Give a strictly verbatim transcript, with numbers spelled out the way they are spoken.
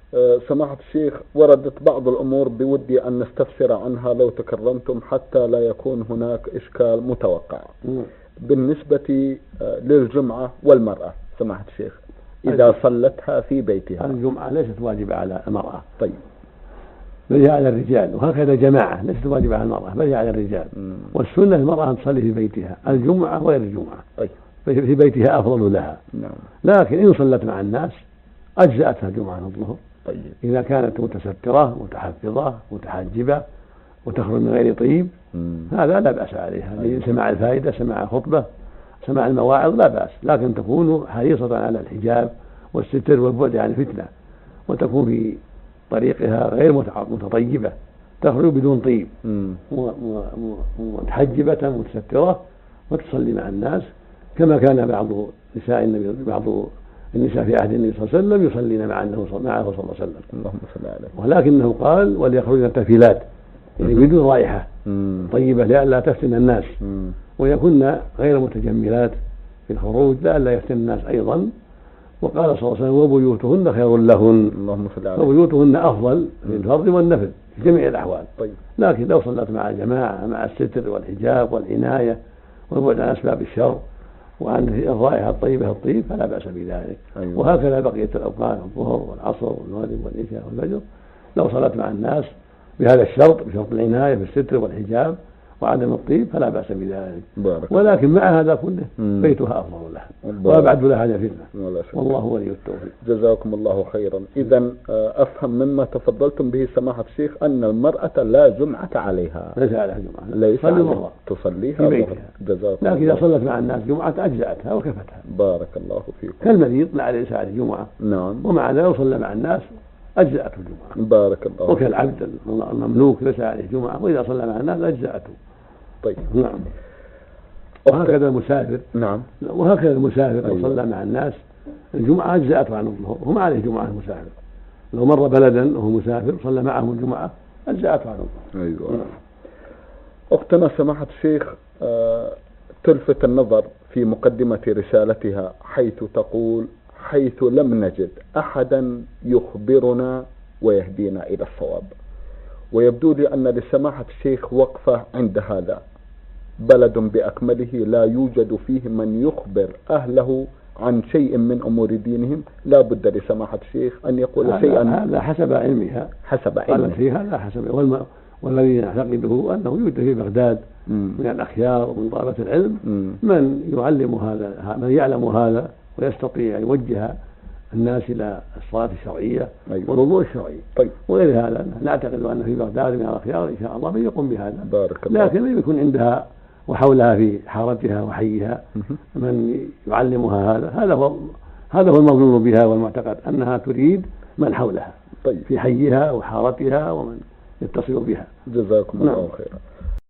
آه، سماحة الشيخ، وردت بعض الأمور بودي أن نستفسر عنها لو تكرمتم حتى لا يكون هناك إشكال متوقع. مم. بالنسبة آه، للجمعة والمرأة سماحة الشيخ إذا صلتها في بيتها. الجمعة ليست واجبة على المرأة، طيب، بل هي على الرجال، وهكذا الجماعة ليست واجبة على المرأة بل هي على الرجال. مم. والسنة المرأة أن تصلي في بيتها، الجمعة غير الجمعة. طيب. في بيتها أفضل لها. نعم. لكن إن صلت مع الناس أجزأتها الجمعة عن الظهر. طيب. إذا كانت متسترة متحفظة متحجبة وتخرج من غير طيب، مم. هذا لا بأس عليها. سماع الفائدة، سماع الخطبة، سماع المواعظ لا بأس، لكن تكون حريصة على الحجاب والستر والبعد عن الفتنة، وتكون في طريقها غير متطيبة، تخرج بدون طيب، متحجبة متسترة، وتصلي مع الناس كما كان بعض نساء النبي بعض النساء في عهد النبي صلى الله عليه وسلم يصلين مع معه صلى الله عليه وسلم. اللهم صل عليه. ولكنه قال وليخرجن تفيلات، يعني بدون رائحة طيبة لئلا تفتن الناس، ويكن غير متجملات في الخروج لئلا يفتن الناس أيضا. وقال صلى الله عليه وسلم وبيوتهن خير لهن، اللهم صل عليه. وبيوتهن أفضل في الفرض والنفل في جميع الأحوال. طيب. لكن لو صلت مع الجماعة مع الستر والحجاب والعناية والبعد عن أسباب الشر وعن الرائحة الطيبة الطيب فلا بأس بذلك. أيوة. وهكذا بقية الأوقات الظهر والعصر والمغرب والعشاء والفجر لو صلت مع الناس بهذا الشرط، بشرط العناية بالستر والحجاب وعدم الطيب فلا بأس بذلك. بارك. ولكن مع هذا كله مم. بيتها أفضل لها وأبعد لها عن الفتنة، والله ولي التوفيق. جزاكم الله خيرا. إذا أفهم مما تفضلتم به سماحة الشيخ أن المرأة لا جمعة عليها، ليس عليها جمعة، ليس عليها، تصليها في بيتها. جزاكم. لكن إذا صلت مع الناس جمعة أجزأتها وكفتها. بارك الله فيكم. كالمريض لا عليه ساعة الجمعة، نعم، ومع ذلك صلى مع الناس أجزأته الجمعة. بارك الله. وكالعبد المملوك ليس عليه جمعة وإذا صلى مع الناس أجزأته. طيب. نعم. وهكذا المسافر. نعم. وهكذا المسافر لو أيوة. صلى مع الناس الجمعة أجزأته عن الظهر، وما عليه جمعة المسافر. لو مر بلدا وهو مسافر صلى معهم الجمعة أجزأته عن الظهر. أيوة. نعم. أختنا سماحة الشيخ آه تلفت النظر في مقدمة رسالتها حيث تقول حيث لم نجد أحدا يخبرنا ويهدينا إلى الصواب. ويبدو لي أن لسماحة الشيخ وقفة عند هذا. بلد بأكمله لا يوجد فيه من يخبر أهله عن شيء من أمور دينهم، لا بد لسماحة الشيخ أن يقول شيئا. هذا حسب علمها، حسب علمها فيها لا حسب والم... والذي نعتقده أنه يوجد في بغداد مم. من الأخيار ومن طلبة العلم مم. من يعلم هذا، من يعلم هذا ويستطيع أن يوجه الناس إلى الصلاة الشرعية. أيوة. والوضوء الشرعي. طيب. وغير هذا نعتقد أن في بغداد من الأخيار إن شاء الله من يقوم بهذا. بارك الله. لكن لم يكن عندها وحولها في حارتها وحيها من يعلمها هذا. هذا هو هذا هو المظنون بها والمعتقد أنها تريد من حولها. طيب. في حيها وحارتها ومن يتصل بها. جزاكم الله خيرا.